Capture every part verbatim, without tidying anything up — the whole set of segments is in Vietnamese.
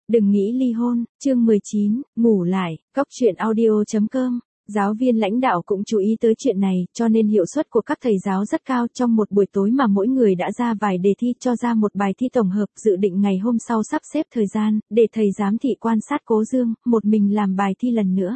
Đừng nghĩ ly hôn, chương mười chín, ngủ lại, cóc truyện audio chấm com. Giáo viên lãnh đạo cũng chú ý tới chuyện này, cho nên hiệu suất của các thầy giáo rất cao. Trong một buổi tối mà mỗi người đã ra vài đề thi, cho ra một bài thi tổng hợp, dự định ngày hôm sau sắp xếp thời gian, để thầy giám thị quan sát Cố Dương, một mình làm bài thi lần nữa.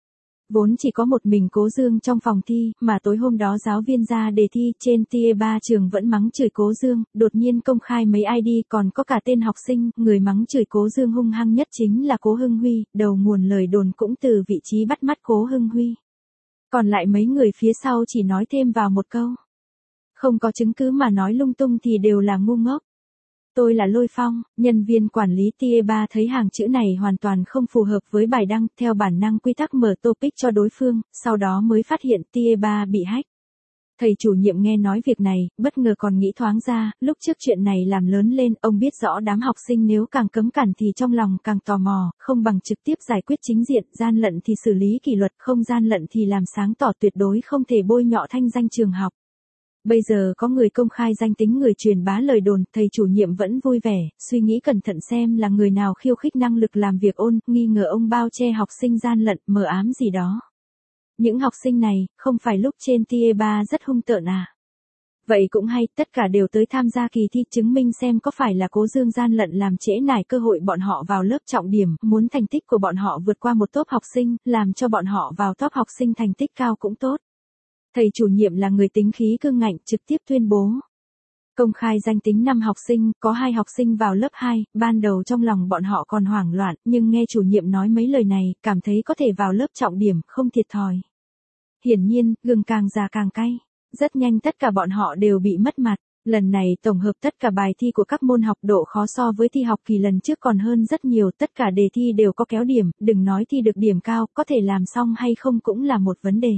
Vốn chỉ có một mình Cố Dương trong phòng thi, mà tối hôm đó giáo viên ra đề thi, trên tia ba trường vẫn mắng chửi Cố Dương, đột nhiên công khai mấy i đê còn có cả tên học sinh, người mắng chửi Cố Dương hung hăng nhất chính là Cố Hưng Huy, đầu nguồn lời đồn cũng từ vị trí bắt mắt Cố Hưng Huy. Còn lại mấy người phía sau chỉ nói thêm vào một câu. Không có chứng cứ mà nói lung tung thì đều là ngu ngốc. Tôi là Lôi Phong, nhân viên quản lý tia ba thấy hàng chữ này hoàn toàn không phù hợp với bài đăng, theo bản năng quy tắc mở topic cho đối phương, sau đó mới phát hiện tia ba bị hack. Thầy chủ nhiệm nghe nói việc này, bất ngờ còn nghĩ thoáng ra, lúc trước chuyện này làm lớn lên, ông biết rõ đám học sinh nếu càng cấm cản thì trong lòng càng tò mò, không bằng trực tiếp giải quyết chính diện, gian lận thì xử lý kỷ luật, không gian lận thì làm sáng tỏ, tuyệt đối không thể bôi nhọ thanh danh trường học. Bây giờ có người công khai danh tính người truyền bá lời đồn, thầy chủ nhiệm vẫn vui vẻ, suy nghĩ cẩn thận xem là người nào khiêu khích năng lực làm việc ôn, nghi ngờ ông bao che học sinh gian lận, mờ ám gì đó. Những học sinh này, không phải lúc trên tia ba rất hung tợn à? Vậy cũng hay, tất cả đều tới tham gia kỳ thi chứng minh xem có phải là Cố Dương gian lận làm trễ nải cơ hội bọn họ vào lớp trọng điểm, muốn thành tích của bọn họ vượt qua một top học sinh, làm cho bọn họ vào top học sinh thành tích cao cũng tốt. Thầy chủ nhiệm là người tính khí cương ngạnh, trực tiếp tuyên bố. Công khai danh tính năm học sinh, có hai học sinh vào lớp hai, ban đầu trong lòng bọn họ còn hoảng loạn, nhưng nghe chủ nhiệm nói mấy lời này, cảm thấy có thể vào lớp trọng điểm, không thiệt thòi. Hiển nhiên, gừng càng già càng cay. Rất nhanh tất cả bọn họ đều bị mất mặt. Lần này tổng hợp tất cả bài thi của các môn học, độ khó so với thi học kỳ lần trước còn hơn rất nhiều, tất cả đề thi đều có kéo điểm, đừng nói thi được điểm cao, có thể làm xong hay không cũng là một vấn đề.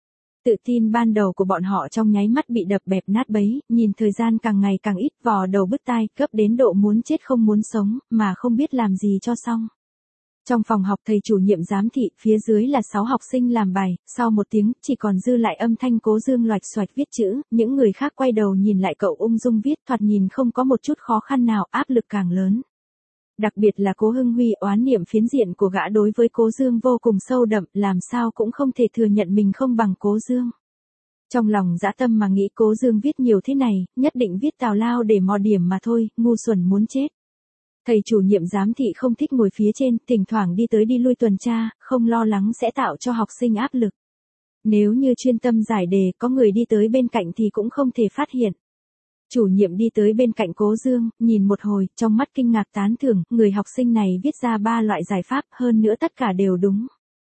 Tự tin ban đầu của bọn họ trong nháy mắt bị đập bẹp nát bấy, nhìn thời gian càng ngày càng ít, vò đầu bứt tai, cấp đến độ muốn chết không muốn sống, mà không biết làm gì cho xong. Trong phòng học thầy chủ nhiệm giám thị, phía dưới là sáu học sinh làm bài, sau một tiếng, chỉ còn dư lại âm thanh Cố Dương loạch xoạch viết chữ, những người khác quay đầu nhìn lại cậu ung dung viết, thoạt nhìn không có một chút khó khăn nào, áp lực càng lớn. Đặc biệt là Cố Hưng Huy, oán niệm phiến diện của gã đối với Cố Dương vô cùng sâu đậm, làm sao cũng không thể thừa nhận mình không bằng Cố Dương. Trong lòng dã tâm mà nghĩ Cố Dương viết nhiều thế này, nhất định viết tào lao để mò điểm mà thôi, ngu xuẩn muốn chết. Thầy chủ nhiệm giám thị không thích ngồi phía trên, thỉnh thoảng đi tới đi lui tuần tra, không lo lắng sẽ tạo cho học sinh áp lực. Nếu như chuyên tâm giải đề, có người đi tới bên cạnh thì cũng không thể phát hiện. Chủ nhiệm đi tới bên cạnh Cố Dương, nhìn một hồi, trong mắt kinh ngạc tán thưởng, người học sinh này viết ra ba loại giải pháp, hơn nữa tất cả đều đúng.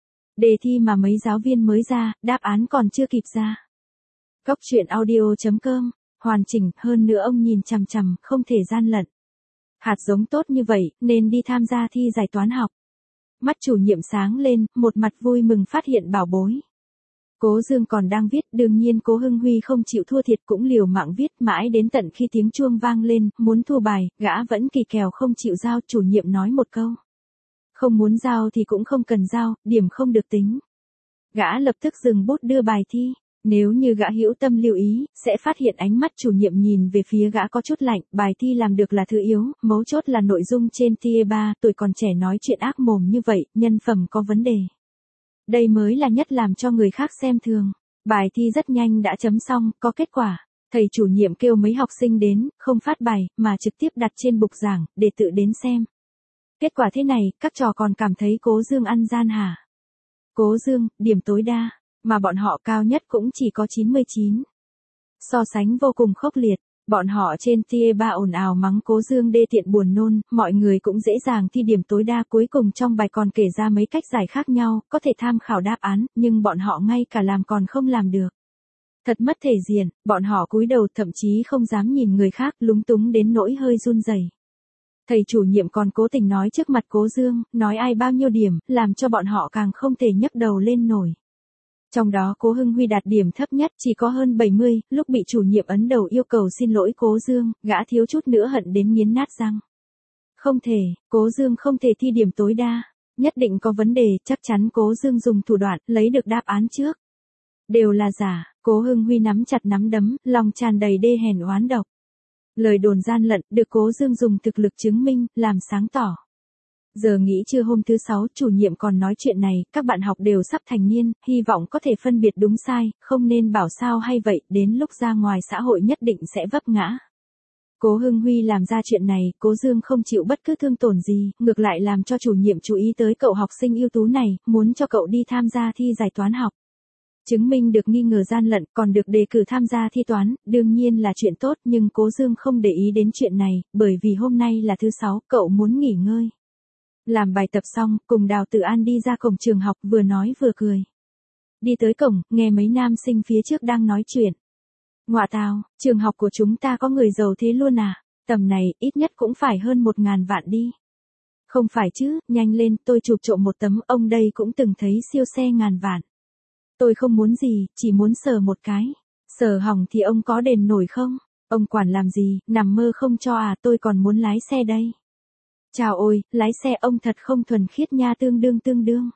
Đề thi mà mấy giáo viên mới ra, đáp án còn chưa kịp ra. Cóc truyện audio chấm com, hoàn chỉnh, hơn nữa ông nhìn chằm chằm, không thể gian lận. Hạt giống tốt như vậy, nên đi tham gia thi giải toán học. Mắt chủ nhiệm sáng lên, một mặt vui mừng phát hiện bảo bối. Cố Dương còn đang viết, đương nhiên Cố Hưng Huy không chịu thua thiệt cũng liều mạng viết, mãi đến tận khi tiếng chuông vang lên, muốn thu bài, gã vẫn kỳ kèo không chịu giao, chủ nhiệm nói một câu. Không muốn giao thì cũng không cần giao, điểm không được tính. Gã lập tức dừng bút đưa bài thi. Nếu như gã hữu tâm lưu ý, sẽ phát hiện ánh mắt chủ nhiệm nhìn về phía gã có chút lạnh, bài thi làm được là thứ yếu, mấu chốt là nội dung trên tia ba, tuổi còn trẻ nói chuyện ác mồm như vậy, nhân phẩm có vấn đề. Đây mới là nhất làm cho người khác xem thường. Bài thi rất nhanh đã chấm xong, có kết quả. Thầy chủ nhiệm kêu mấy học sinh đến, không phát bài, mà trực tiếp đặt trên bục giảng, để tự đến xem. Kết quả thế này, các trò còn cảm thấy Cố Dương ăn gian hả? Cố Dương, điểm tối đa. Mà bọn họ cao nhất cũng chỉ có chín mươi chín. So sánh vô cùng khốc liệt, bọn họ trên tia ba ồn ào mắng Cố Dương đê tiện buồn nôn, mọi người cũng dễ dàng thi điểm tối đa, cuối cùng trong bài còn kể ra mấy cách giải khác nhau, có thể tham khảo đáp án, nhưng bọn họ ngay cả làm còn không làm được. Thật mất thể diện, bọn họ cúi đầu thậm chí không dám nhìn người khác, lúng túng đến nỗi hơi run rẩy. Thầy chủ nhiệm còn cố tình nói trước mặt Cố Dương, nói ai bao nhiêu điểm, làm cho bọn họ càng không thể nhấc đầu lên nổi. Trong đó Cố Hưng Huy đạt điểm thấp nhất, chỉ có hơn bảy mươi, lúc bị chủ nhiệm ấn đầu yêu cầu xin lỗi Cố Dương, gã thiếu chút nữa hận đến nghiến nát răng. Không thể, Cố Dương không thể thi điểm tối đa, nhất định có vấn đề, chắc chắn Cố Dương dùng thủ đoạn, lấy được đáp án trước. Đều là giả, Cố Hưng Huy nắm chặt nắm đấm, lòng tràn đầy đê hèn oán độc. Lời đồn gian lận, được Cố Dương dùng thực lực chứng minh, làm sáng tỏ. Giờ nghỉ trưa hôm thứ sáu, chủ nhiệm còn nói chuyện này, các bạn học đều sắp thành niên, hy vọng có thể phân biệt đúng sai, không nên bảo sao hay vậy, đến lúc ra ngoài xã hội nhất định sẽ vấp ngã. Cố Hưng Huy làm ra chuyện này, Cố Dương không chịu bất cứ thương tổn gì, ngược lại làm cho chủ nhiệm chú ý tới cậu học sinh ưu tú này, muốn cho cậu đi tham gia thi giải toán học. Chứng minh được nghi ngờ gian lận, còn được đề cử tham gia thi toán, đương nhiên là chuyện tốt, nhưng Cố Dương không để ý đến chuyện này, bởi vì hôm nay là thứ sáu, cậu muốn nghỉ ngơi. Làm bài tập xong, cùng Đào Tử An đi ra cổng trường học, vừa nói vừa cười. Đi tới cổng, nghe mấy nam sinh phía trước đang nói chuyện. Ngoạ tào, trường học của chúng ta có người giàu thế luôn à? Tầm này, ít nhất cũng phải hơn một ngàn vạn đi. Không phải chứ, nhanh lên, tôi chụp trộm một tấm, ông đây cũng từng thấy siêu xe ngàn vạn. Tôi không muốn gì, chỉ muốn sờ một cái. Sờ hỏng thì ông có đền nổi không? Ông quản làm gì, nằm mơ không cho à, tôi còn muốn lái xe đây. Chào ôi, lái xe ông thật không thuần khiết nha, tương đương tương đương.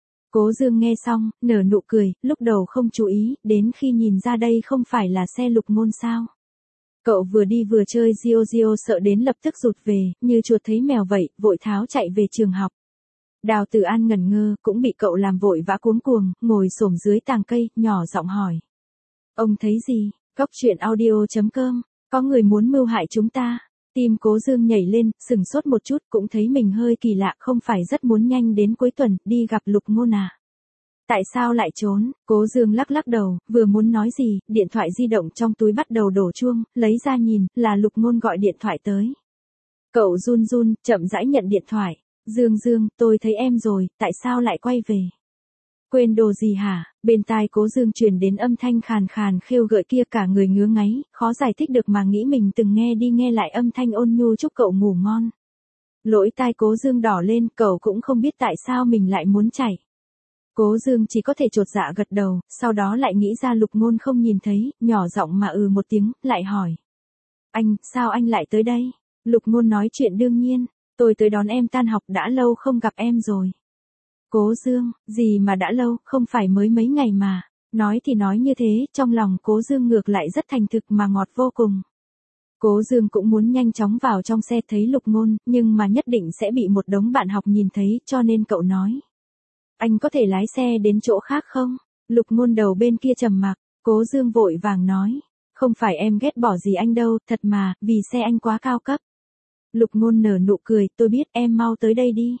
Cố Dương nghe xong, nở nụ cười, lúc đầu không chú ý, đến khi nhìn ra đây không phải là xe Lục Ngôn sao. Cậu vừa đi vừa chơi Dio Dio sợ đến lập tức rụt về, như chuột thấy mèo vậy, vội tháo chạy về trường học. Đào Tử An ngẩn ngơ, cũng bị cậu làm vội vã cuống cuồng, ngồi xổm dưới tàng cây, nhỏ giọng hỏi. Ông thấy gì? Góc truyện audio chấm com, có người muốn mưu hại chúng ta. Tim Cố Dương nhảy lên, sừng sốt một chút, cũng thấy mình hơi kỳ lạ, không phải rất muốn nhanh đến cuối tuần, đi gặp Lục Ngôn à? Tại sao lại trốn? Cố Dương lắc lắc đầu, vừa muốn nói gì, điện thoại di động trong túi bắt đầu đổ chuông, lấy ra nhìn, là Lục Ngôn gọi điện thoại tới. Cậu run run, chậm rãi nhận điện thoại. Dương Dương, tôi thấy em rồi, tại sao lại quay về? Quên đồ gì hả? Bên tai Cố Dương truyền đến âm thanh khàn khàn khêu gợi kia, cả người ngứa ngáy, khó giải thích được mà nghĩ mình từng nghe đi nghe lại âm thanh ôn nhu chúc cậu ngủ ngon. Lỗ tai Cố Dương đỏ lên, cậu cũng không biết tại sao mình lại muốn chạy. Cố Dương chỉ có thể chột dạ gật đầu, sau đó lại nghĩ ra Lục Ngôn không nhìn thấy, nhỏ giọng mà ừ một tiếng, lại hỏi. Anh, sao anh lại tới đây? Lục Ngôn nói chuyện đương nhiên, tôi tới đón em tan học, đã lâu không gặp em rồi. Cố Dương, gì mà đã lâu, không phải mới mấy ngày mà. Nói thì nói như thế, trong lòng Cố Dương ngược lại rất thành thực mà ngọt vô cùng. Cố Dương cũng muốn nhanh chóng vào trong xe thấy Lục Ngôn, nhưng mà nhất định sẽ bị một đống bạn học nhìn thấy, cho nên cậu nói. Anh có thể lái xe đến chỗ khác không? Lục Ngôn đầu bên kia trầm mặc, Cố Dương vội vàng nói. Không phải em ghét bỏ gì anh đâu, thật mà, vì xe anh quá cao cấp. Lục Ngôn nở nụ cười, tôi biết, em mau tới đây đi.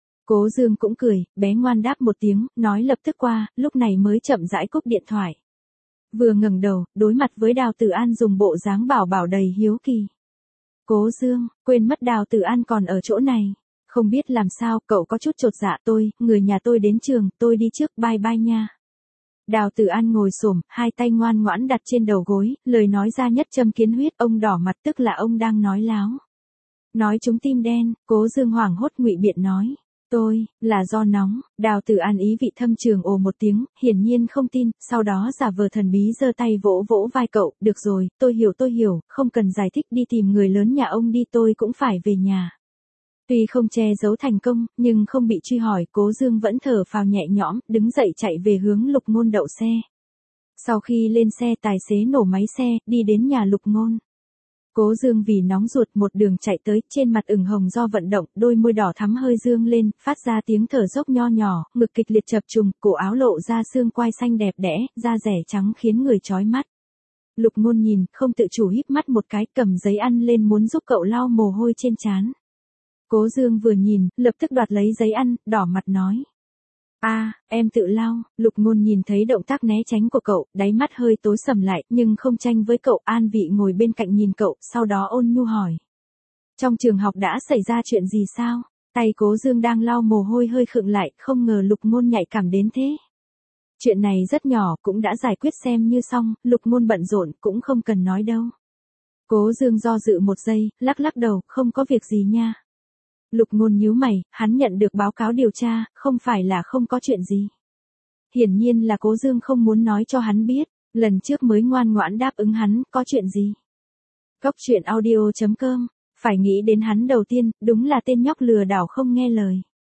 Cố Dương cũng cười, bé ngoan đáp một tiếng, nói lập tức qua, lúc này mới chậm rãi cúp điện thoại. Vừa ngẩng đầu, đối mặt với Đào Tử An dùng bộ dáng bảo bảo đầy hiếu kỳ. Cố Dương, quên mất Đào Tử An còn ở chỗ này. Không biết làm sao, cậu có chút chột dạ tôi, người nhà tôi đến trường, tôi đi trước, bye bye nha. Đào Tử An ngồi xổm, hai tay ngoan ngoãn đặt trên đầu gối, lời nói ra nhất châm kiến huyết, ông đỏ mặt tức là ông đang nói láo. Nói chúng tim đen, Cố Dương hoảng hốt ngụy biện nói. Tôi, là do nóng, Đào Tử An ý vị thâm trường ồ một tiếng, hiển nhiên không tin, sau đó giả vờ thần bí giơ tay vỗ vỗ vai cậu, được rồi, tôi hiểu tôi hiểu, không cần giải thích, đi tìm người lớn nhà ông đi, tôi cũng phải về nhà. Tuy không che giấu thành công, nhưng không bị truy hỏi, Cố Dương vẫn thở phào nhẹ nhõm, đứng dậy chạy về hướng Lục Ngôn đậu xe. Sau khi lên xe, tài xế nổ máy xe, đi đến nhà Lục Ngôn. Cố Dương vì nóng ruột một đường chạy tới, trên mặt ửng hồng do vận động, đôi môi đỏ thắm hơi dương lên, phát ra tiếng thở dốc nho nhỏ, ngực kịch liệt chập trùng, cổ áo lộ ra xương quai xanh đẹp đẽ, da rẻ trắng khiến người chói mắt. Lục Ngôn nhìn, không tự chủ híp mắt một cái, cầm giấy ăn lên muốn giúp cậu lau mồ hôi trên trán. Cố Dương vừa nhìn, lập tức đoạt lấy giấy ăn, đỏ mặt nói. A, à, em tự lau. Lục Ngôn nhìn thấy động tác né tránh của cậu, đáy mắt hơi tối sầm lại, nhưng không tranh với cậu, an vị ngồi bên cạnh nhìn cậu, sau đó ôn nhu hỏi. Trong trường học đã xảy ra chuyện gì sao? Tay Cố Dương đang lau mồ hôi hơi khựng lại, không ngờ Lục Ngôn nhạy cảm đến thế. Chuyện này rất nhỏ, cũng đã giải quyết xem như xong, Lục Ngôn bận rộn, cũng không cần nói đâu. Cố Dương do dự một giây, lắc lắc đầu, không có việc gì nha. Lục Ngôn nhíu mày, hắn nhận được báo cáo điều tra, không phải là không có chuyện gì. Hiển nhiên là Cố Dương không muốn nói cho hắn biết, lần trước mới ngoan ngoãn đáp ứng hắn, có chuyện gì. Góc truyện audio chấm com, phải nghĩ đến hắn đầu tiên, đúng là tên nhóc lừa đảo không nghe lời.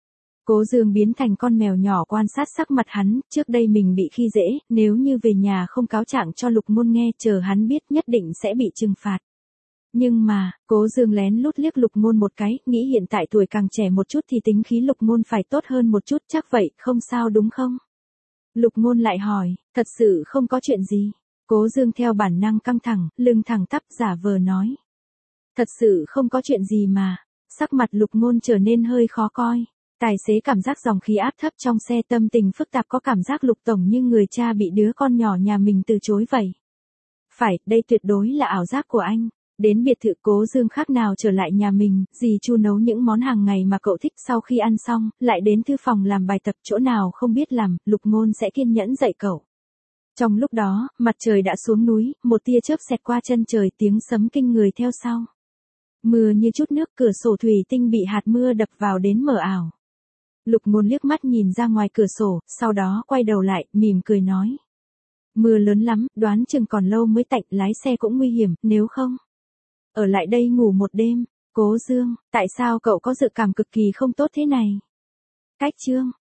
Cố Dương biến thành con mèo nhỏ quan sát sắc mặt hắn, trước đây mình bị khi dễ, nếu như về nhà không cáo trạng cho Lục Ngôn nghe, chờ hắn biết nhất định sẽ bị trừng phạt. Nhưng mà, Cố Dương lén lút liếc Lục Ngôn một cái, nghĩ hiện tại tuổi càng trẻ một chút thì tính khí Lục Ngôn phải tốt hơn một chút, chắc vậy, không sao đúng không? Lục Ngôn lại hỏi, thật sự không có chuyện gì. Cố Dương theo bản năng căng thẳng, lưng thẳng tắp giả vờ nói. Thật sự không có chuyện gì mà. Sắc mặt Lục Ngôn trở nên hơi khó coi. Tài xế cảm giác dòng khí áp thấp trong xe, tâm tình phức tạp, có cảm giác Lục Tổng như người cha bị đứa con nhỏ nhà mình từ chối vậy. Phải, đây tuyệt đối là ảo giác của anh. Đến biệt thự Cố Dương khác nào trở lại nhà mình, dì Chu nấu những món hàng ngày mà cậu thích, sau khi ăn xong, lại đến thư phòng làm bài tập, chỗ nào không biết làm, Lục Ngôn sẽ kiên nhẫn dạy cậu. Trong lúc đó, mặt trời đã xuống núi, một tia chớp xẹt qua chân trời, tiếng sấm kinh người theo sau. Mưa như chút nước, cửa sổ thủy tinh bị hạt mưa đập vào đến mờ ảo. Lục Ngôn liếc mắt nhìn ra ngoài cửa sổ, sau đó quay đầu lại, mỉm cười nói. Mưa lớn lắm, đoán chừng còn lâu mới tạnh, lái xe cũng nguy hiểm, nếu không ở lại đây ngủ một đêm. Cố Dương, tại sao cậu có dự cảm cực kỳ không tốt thế này? Cách chương